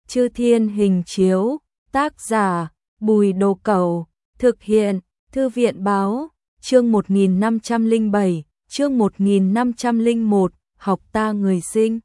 Chư Thiên Hình Chiếu, tác giả Bùi Đồ Cẩu, thực hiện Thư viện Báo, chương 1507, chương 1501, học ta người sinh.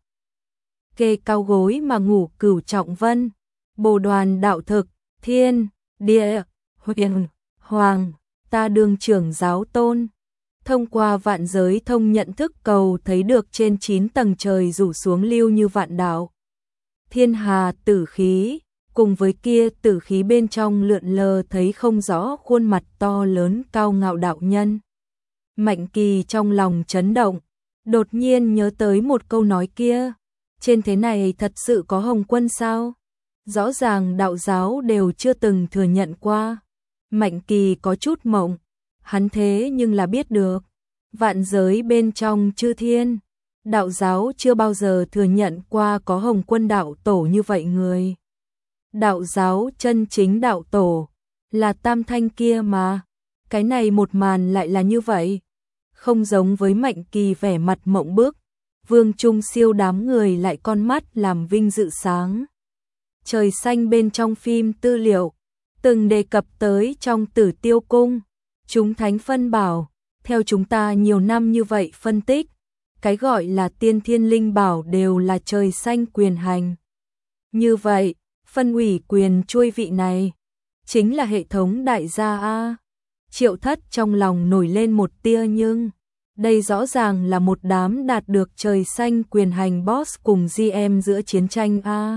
Kê cao gối mà ngủ Cửu Trọng Vân, Bồ Đoàn đạo thực, thiên, địa, huyền, hoàng, ta đương trưởng giáo tôn. Thông qua vạn giới thông nhận thức cầu thấy được trên 9 tầng trời rủ xuống lưu như vạn đạo. Thiên hà tử khí, cùng với kia tử khí bên trong lượn lờ thấy không rõ khuôn mặt to lớn cao ngạo đạo nhân. Mạnh Kỳ trong lòng chấn động, đột nhiên nhớ tới một câu nói kia, trên thế này thật sự có Hồng Quân sao? Rõ ràng đạo giáo đều chưa từng thừa nhận qua. Mạnh Kỳ có chút mộng, hắn thế nhưng là biết được, vạn giới bên trong chư thiên, đạo giáo chưa bao giờ thừa nhận qua có Hồng Quân đạo tổ như vậy người. Đạo giáo chân chính đạo tổ là Tam Thanh kia mà, cái này một màn lại là như vậy. Không giống với Mạnh Kỳ vẻ mặt mộng bức, Vương Trung Siêu đám người lại con mắt làm vinh dự sáng. Trời xanh bên trong phim tư liệu, từng đề cập tới trong Tử Tiêu Cung, chúng thánh phân bảo, theo chúng ta nhiều năm như vậy phân tích, cái gọi là tiên thiên linh bảo đều là trời xanh quyền hành. Như vậy, phân ủy quyền chuôi vị này, chính là hệ thống đại gia A. Triệu Thất trong lòng nổi lên một tia nhưng, đây rõ ràng là một đám đạt được trời xanh quyền hành boss cùng GM giữa chiến tranh A.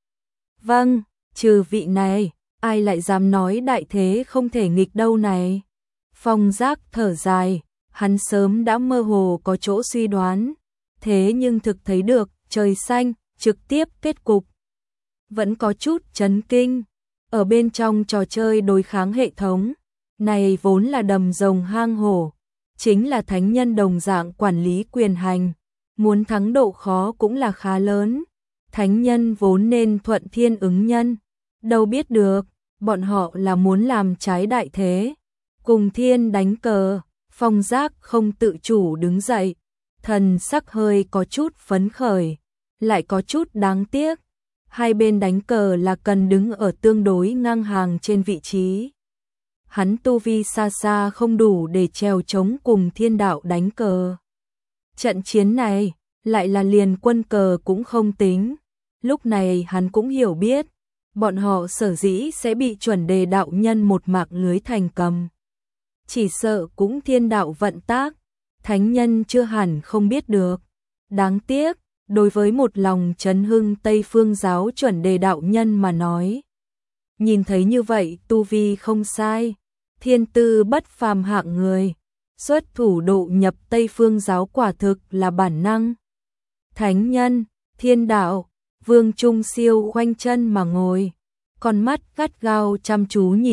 Vâng, trừ vị này, ai lại dám nói đại thế không thể nghịch đâu này. Phong Giác thở dài, hắn sớm đã mơ hồ có chỗ suy đoán, thế nhưng thực thấy được trời xanh trực tiếp kết cục. Vẫn có chút chấn kinh, ở bên trong trò chơi đối kháng hệ thống, này vốn là đầm rồng hang hổ, chính là thánh nhân đồng dạng quản lý quyền hành, muốn thắng độ khó cũng là khá lớn. Thánh nhân vốn nên thuận thiên ứng nhân, đâu biết được, bọn họ là muốn làm trái đại thế, cùng thiên đánh cờ. Phong Giác không tự chủ đứng dậy, thần sắc hơi có chút phấn khởi, lại có chút đáng tiếc. Hai bên đánh cờ là cần đứng ở tương đối ngang hàng trên vị trí. Hắn tu vi xa xa không đủ để trèo chống cùng thiên đạo đánh cờ. Trận chiến này, lại là liền quân cờ cũng không tính. Lúc này hắn cũng hiểu biết, bọn họ sở dĩ sẽ bị chuẩn đề đạo nhân một mạc lưới thành cầm. Chỉ sợ cũng thiên đạo vận tác, thánh nhân chưa hẳn không biết được. Đáng tiếc, đối với một lòng chấn hưng Tây Phương giáo chuẩn đề đạo nhân mà nói. Nhìn thấy như vậy tu vi không sai, thiên tư bất phàm hạng người, xuất thủ độ nhập Tây Phương giáo quả thực là bản năng. Thánh nhân, thiên đạo, Vương Trung Siêu khoanh chân mà ngồi, con mắt gắt gao chăm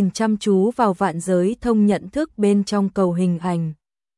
chú vào vạn giới thông nhận thức bên trong cầu hình ảnh.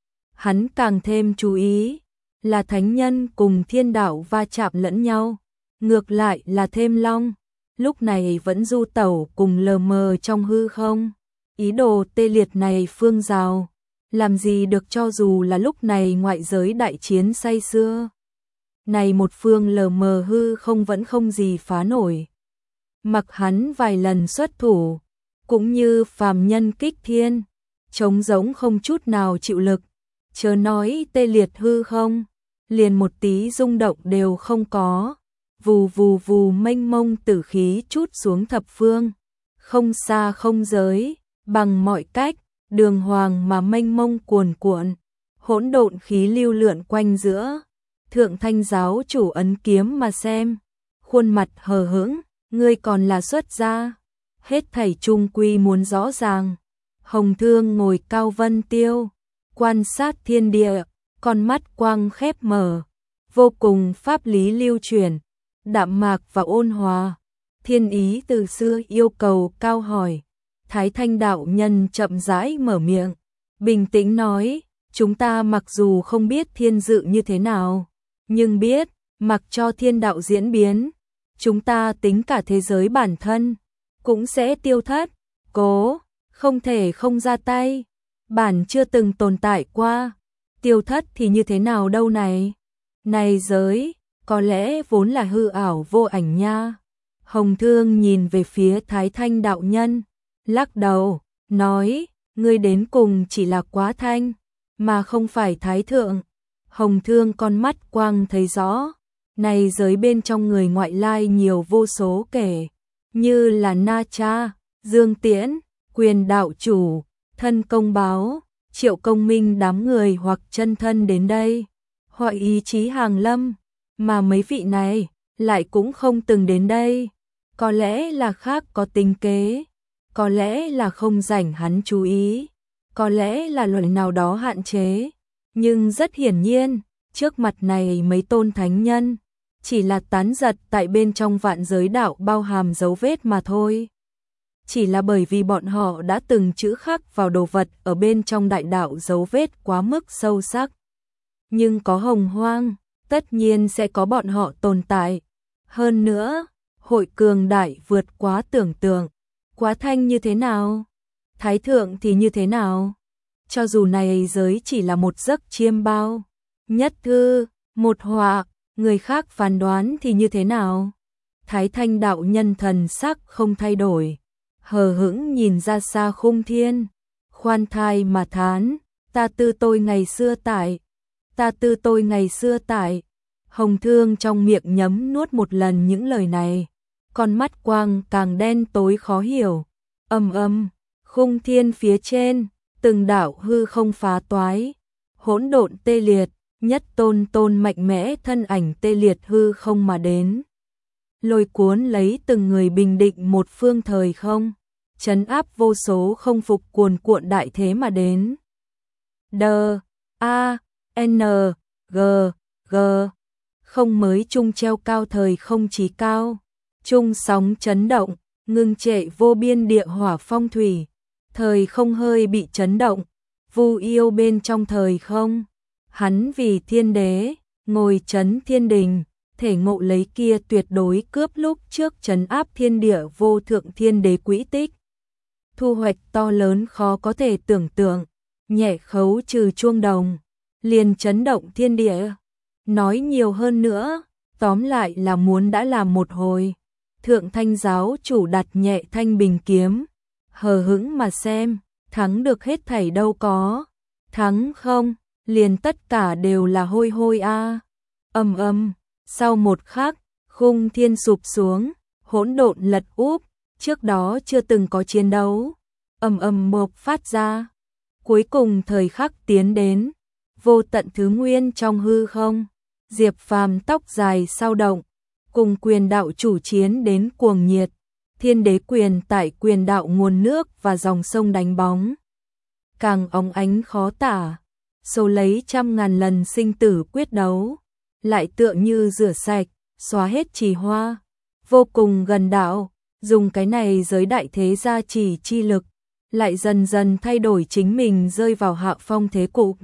Hắn càng thêm chú ý, là thánh nhân cùng thiên đạo va chạm lẫn nhau, ngược lại là thêm long, lúc này vẫn du tẩu cùng lờ mờ trong hư không. Ý đồ tê liệt này phương giáo, làm gì được cho dù là lúc này ngoại giới đại chiến say sưa. Này một phương lờ mờ hư không vẫn không gì phá nổi. Mặc hắn vài lần xuất thủ, cũng như phàm nhân kích thiên, trống giống không chút nào chịu lực, chớ nói tê liệt hư không, liền một tí rung động đều không có. Vù vù vù mênh mông tử khí trút xuống thập phương, không xa không giới, bằng mọi cách, đường hoàng mà mênh mông cuồn cuộn, hỗn độn khí lưu lượn quanh giữa. Thượng Thanh giáo chủ ấn kiếm mà xem, khuôn mặt hờ hững, ngươi còn là xuất gia, hết thảy chung quy muốn rõ ràng. Hồng Thương ngồi cao vân tiêu, quan sát thiên địa, con mắt quang khép mở, vô cùng pháp lý lưu truyền, đạm mạc và ôn hòa. Thiên ý từ xưa yêu cầu cao hỏi, Thái Thanh đạo nhân chậm rãi mở miệng, bình tĩnh nói, chúng ta mặc dù không biết thiên dự như thế nào, nhưng biết, mặc cho thiên đạo diễn biến, chúng ta tính cả thế giới bản thân, cũng sẽ tiêu thất, cố, không thể không ra tay, bản chưa từng tồn tại qua, tiêu thất thì như thế nào đâu này, này giới, có lẽ vốn là hư ảo vô ảnh nha, Hồng Thương nhìn về phía Thái Thanh đạo nhân, lắc đầu, nói, ngươi đến cùng chỉ là Quá Thanh, mà không phải Thái Thượng. Hồng Thương con mắt quang thấy rõ, này giới bên trong người ngoại lai nhiều vô số kể, như là Na Cha, Dương Tiễn, Quyền đạo chủ, Thân Công Báo, Triệu Công Minh đám người hoặc chân thân đến đây, hoặc ý chí hàng lâm, mà mấy vị này lại cũng không từng đến đây, có lẽ là khác có tính kế, có lẽ là không rảnh hắn chú ý, có lẽ là luật nào đó hạn chế, nhưng rất hiển nhiên, trước mặt này mấy tôn thánh nhân, chỉ là tán giật tại bên trong vạn giới đạo bao hàm dấu vết mà thôi. Chỉ là bởi vì bọn họ đã từng chữ khắc vào đồ vật ở bên trong đại đạo dấu vết quá mức sâu sắc. Nhưng có hồng hoang, tất nhiên sẽ có bọn họ tồn tại. Hơn nữa, hội cường đại vượt quá tưởng tượng. Quá Thanh như thế nào? Thái Thượng thì như thế nào? Cho dù này giới chỉ là một giấc chiêm bao, nhất thư, một họa, người khác phán đoán thì như thế nào? Thái Thanh đạo nhân thần sắc không thay đổi, hờ hững nhìn ra xa khung thiên, khoan thai mà thán, ta tư tôi ngày xưa tại, ta tư tôi ngày xưa tại. Hồng Thương trong miệng nhấm nuốt một lần những lời này, con mắt quang càng đen tối khó hiểu. Khung thiên phía trên, từng đạo hư không phá toái, hỗn độn tê liệt, nhất tôn tôn mạnh mẽ thân ảnh tê liệt hư không mà đến. Lôi cuốn lấy từng người bình định một phương thời không, trấn áp vô số không phục cuồn cuộn đại thế mà đến. D-A-N-G-G không mới chung treo cao thời không chí cao, chung sóng chấn động, ngưng trệ vô biên địa hỏa phong thủy, thời không hơi bị chấn động, vu yêu bên trong thời không. Hắn vì thiên đế, ngồi trấn thiên đình, thể ngộ lấy kia tuyệt đối cướp lúc trước trấn áp thiên địa vô thượng thiên đế quỹ tích. Thu hoạch to lớn khó có thể tưởng tượng, nhẹ khấu trừ chuông đồng, liền chấn động thiên địa. Nói nhiều hơn nữa, tóm lại là muốn đã làm một hồi. Thượng Thanh giáo chủ đặt nhẹ thanh bình kiếm, hờ hững mà xem, thắng được hết thảy đâu có, thắng không, liền tất cả đều là hôi hôi a. Sau một khắc, khung thiên sụp xuống, hỗn độn lật úp, trước đó chưa từng có chiến đấu, bộc phát ra. Cuối cùng thời khắc tiến đến, vô tận thứ nguyên trong hư không, Diệp Phàm tóc dài sao động, cùng quyền đạo chủ chiến đến cuồng nhiệt, thiên đế quyền tại quyền đạo nguồn nước và dòng sông đánh bóng, càng óng ánh khó tả, số lấy trăm ngàn lần sinh tử quyết đấu, lại tựa như rửa sạch, xóa hết trì hoa, vô cùng gần đạo, dùng cái này giới đại thế gia trì chi lực, lại dần dần thay đổi chính mình rơi vào hạ phong thế cục.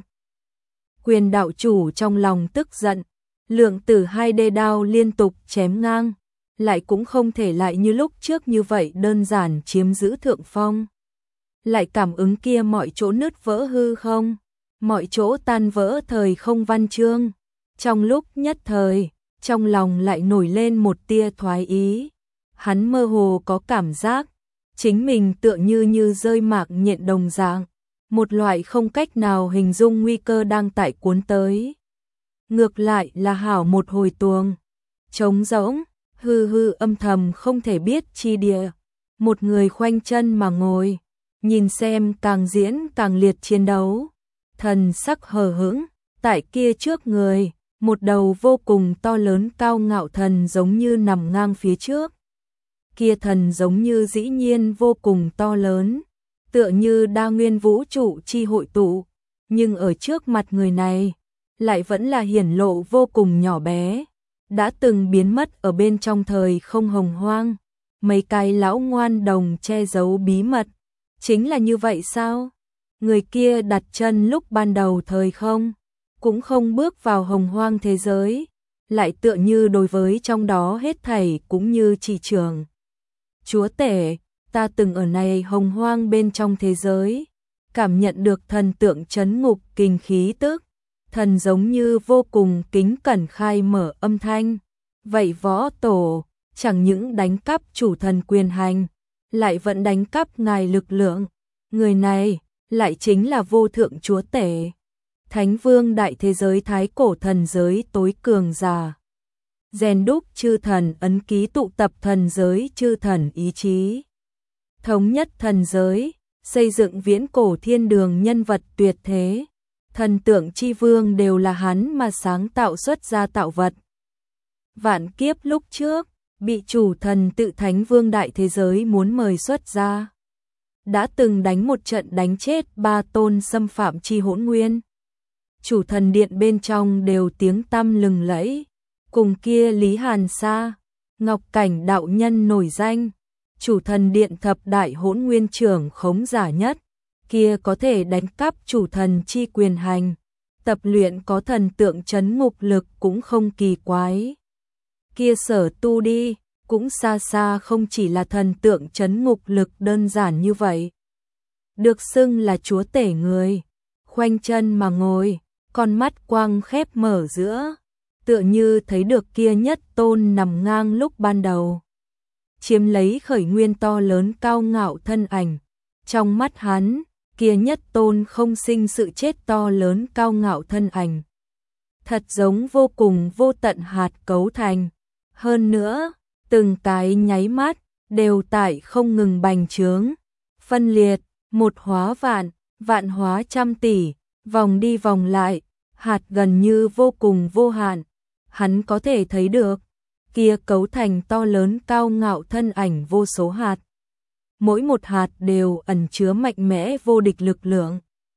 Quyền đạo chủ trong lòng tức giận, lượng tử 2D đao liên tục chém ngang, lại cũng không thể lại như lúc trước như vậy đơn giản chiếm giữ thượng phong. Lại cảm ứng kia mọi chỗ nứt vỡ hư không, mọi chỗ tan vỡ thời không văn chương. Trong lúc nhất thời, trong lòng lại nổi lên một tia thoái ý. Hắn mơ hồ có cảm giác, chính mình tựa như rơi mạc nhện đồng dạng, một loại không cách nào hình dung nguy cơ đang tại cuốn tới. Ngược lại là hảo một hồi tuồng, trống rỗng, hư âm thầm không thể biết chi địa. Một người khoanh chân mà ngồi, nhìn xem càng diễn càng liệt chiến đấu. Thần sắc hờ hững, tại kia trước người, một đầu vô cùng to lớn cao ngạo thần giống như nằm ngang phía trước. Kia thần giống như dĩ nhiên vô cùng to lớn, tựa như đa nguyên vũ trụ chi hội tụ, nhưng ở trước mặt người này, lại vẫn là hiển lộ vô cùng nhỏ bé, đã từng biến mất ở bên trong thời không hồng hoang. Mấy cái lão ngoan đồng che giấu bí mật, chính là như vậy sao? Người kia đặt chân lúc ban đầu thời không, cũng không bước vào hồng hoang thế giới, lại tựa như đối với trong đó hết thảy cũng như chỉ trường. Chúa tể, ta từng ở này hồng hoang bên trong thế giới, cảm nhận được thần tượng chấn ngục kinh khí tức, thần giống như vô cùng kính cẩn khai mở âm thanh. Vậy võ tổ, chẳng những đánh cắp chủ thần quyền hành, lại vẫn đánh cắp ngài lực lượng. Người này lại chính là vô thượng chúa tể, Thánh Vương đại thế giới thái cổ thần giới tối cường giả. Rèn đúc chư thần ấn ký, tụ tập thần giới chư thần ý chí, thống nhất thần giới, xây dựng viễn cổ thiên đường, nhân vật tuyệt thế. Thần tượng chi vương đều là hắn mà sáng tạo xuất ra tạo vật. Vạn kiếp lúc trước, bị chủ thần tự Thánh Vương đại thế giới muốn mời xuất ra, đã từng đánh một trận đánh chết 3 tôn xâm phạm chi hỗn nguyên. Chủ thần điện bên trong đều tiếng tăm lừng lẫy, cùng kia Lý Hàn Sa, Ngọc Cảnh đạo nhân nổi danh, chủ thần điện thập đại hỗn nguyên trưởng khống giả nhất, kia có thể đánh cắp chủ thần chi quyền hành, tập luyện có thần tượng trấn ngục lực cũng không kỳ quái. Kia Sở Tu đi, cũng xa xa không chỉ là thần tượng trấn ngục lực đơn giản như vậy. Được xưng là chúa tể người, khoanh chân mà ngồi, con mắt quang khép mở giữa, tựa như thấy được kia nhất tôn nằm ngang lúc ban đầu, chiếm lấy khởi nguyên to lớn cao ngạo thân ảnh. Trong mắt hắn, kia nhất tôn không sinh sự chết to lớn cao ngạo thân ảnh, thật giống vô cùng vô tận hạt cấu thành. Hơn nữa, từng cái nháy mắt, đều tại không ngừng bành trướng, phân liệt, một hóa vạn, vạn hóa trăm tỷ, vòng đi vòng lại, hạt gần như vô cùng vô hạn. Hắn có thể thấy được, kia cấu thành to lớn cao ngạo thân ảnh vô số hạt. Mỗi một hạt đều ẩn chứa mạnh mẽ vô địch lực lượng,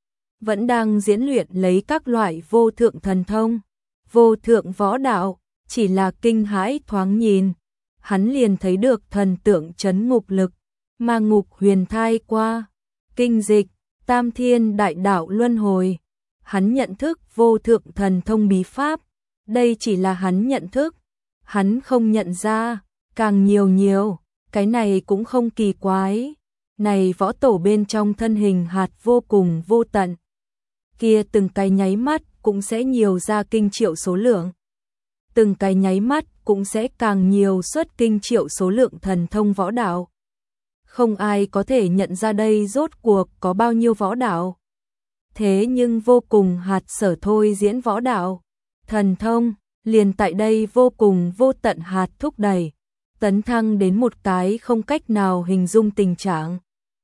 vẫn đang diễn luyện lấy các loại vô thượng thần thông, vô thượng võ đạo. Chỉ là kinh hãi thoáng nhìn, hắn liền thấy được thần tượng trấn ngục lực, ma ngục huyền thai qua, kinh dịch, tam thiên đại đạo luân hồi. Hắn nhận thức vô thượng thần thông bí pháp, đây chỉ là hắn nhận thức, hắn không nhận ra, càng nhiều, cái này cũng không kỳ quái. Này võ tổ bên trong thân hình hạt vô cùng vô tận, kia từng cái nháy mắt cũng sẽ nhiều ra kinh triệu số lượng. Từng cái nháy mắt cũng sẽ càng nhiều xuất kinh triệu số lượng thần thông võ đạo. Không ai có thể nhận ra đây rốt cuộc có bao nhiêu võ đạo. Thế nhưng vô cùng hạt sở thôi diễn võ đạo, thần thông, liền tại đây vô cùng vô tận hạt thúc đẩy, tấn thăng đến một cái không cách nào hình dung tình trạng.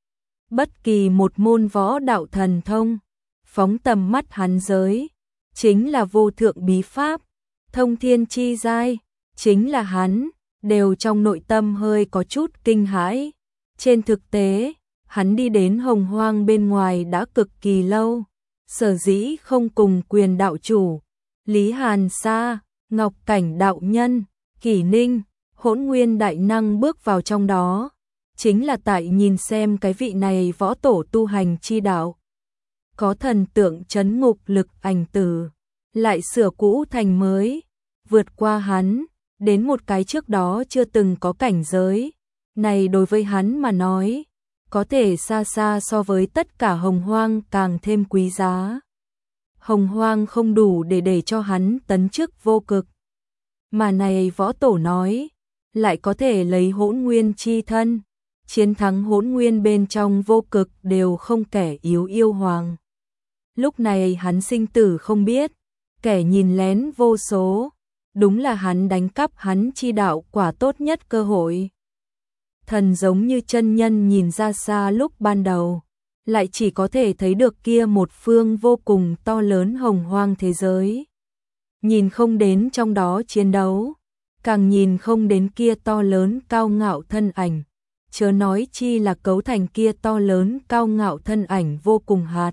Bất kỳ một môn võ đạo thần thông, phóng tầm mắt hắn giới, chính là vô thượng bí pháp, thông thiên chi giai, chính là hắn, đều trong nội tâm hơi có chút kinh hãi. Trên thực tế, hắn đi đến Hồng Hoang bên ngoài đã cực kỳ lâu, sở dĩ không cùng quyền đạo chủ, Lý Hàn Sa, Ngọc Cảnh đạo nhân, Kỷ Ninh, Hỗn Nguyên đại năng bước vào trong đó, chính là tại nhìn xem cái vị này võ tổ tu hành chi đạo. Có thần tượng trấn ngục lực ảnh tử, lại sửa cũ thành mới, vượt qua hắn, đến một cái trước đó chưa từng có cảnh giới. Này đối với hắn mà nói, có thể xa xa so với tất cả Hồng Hoang càng thêm quý giá. Hồng Hoang không đủ để cho hắn tấn chức vô cực. Mà này võ tổ nói, lại có thể lấy hỗn nguyên chi thân, chiến thắng hỗn nguyên bên trong vô cực đều không kẻ yếu yêu hoàng. Lúc này hắn sinh tử không biết, kẻ nhìn lén vô số, đúng là hắn đánh cắp hắn chi đạo quả tốt nhất cơ hội. Thần giống như chân nhân nhìn ra xa lúc ban đầu, lại chỉ có thể thấy được kia một phương vô cùng to lớn hồng hoang thế giới. Nhìn không đến trong đó chiến đấu, càng nhìn không đến kia to lớn cao ngạo thân ảnh, chớ nói chi là cấu thành kia to lớn cao ngạo thân ảnh vô cùng hạt.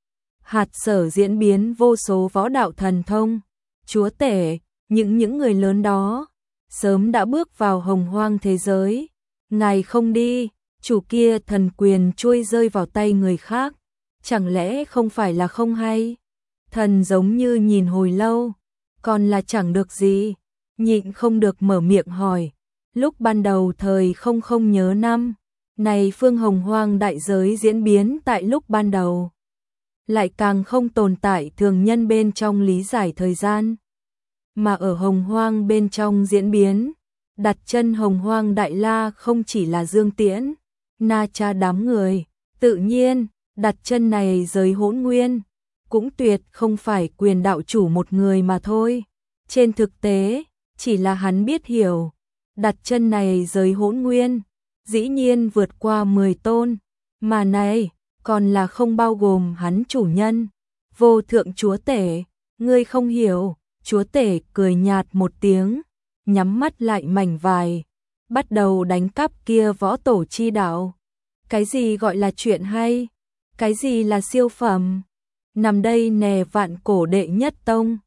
Hạt sở diễn biến vô số võ đạo thần thông, chúa tể, những người lớn đó, sớm đã bước vào hồng hoang thế giới. Ngài không đi, chủ kia thần quyền trôi rơi vào tay người khác, chẳng lẽ không phải là không hay? Thần giống như nhìn hồi lâu, còn là chẳng được gì, nhịn không được mở miệng hỏi. Lúc ban đầu thời không nhớ năm, này phương hồng hoang đại giới diễn biến tại lúc ban đầu, lại càng không tồn tại thường nhân bên trong lý giải thời gian, mà ở hồng hoang bên trong diễn biến, đặt chân Hồng Hoang Đại La không chỉ là Dương Tiễn, Na Cha đám người, tự nhiên, đặt chân này giới Hỗn Nguyên, cũng tuyệt không phải quyền đạo chủ một người mà thôi. Trên thực tế, chỉ là hắn biết hiểu, đặt chân này giới Hỗn Nguyên, dĩ nhiên vượt qua 10 tôn, mà này, còn là không bao gồm hắn chủ nhân, Vô Thượng Chúa Tể, ngươi không hiểu. Chúa Tể cười nhạt một tiếng, nhắm mắt lại mảnh vải, bắt đầu đánh cắp kia võ tổ chi đạo. Cái gì gọi là chuyện hay? Cái gì là siêu phẩm? Nằm đây nè vạn cổ đệ nhất tông,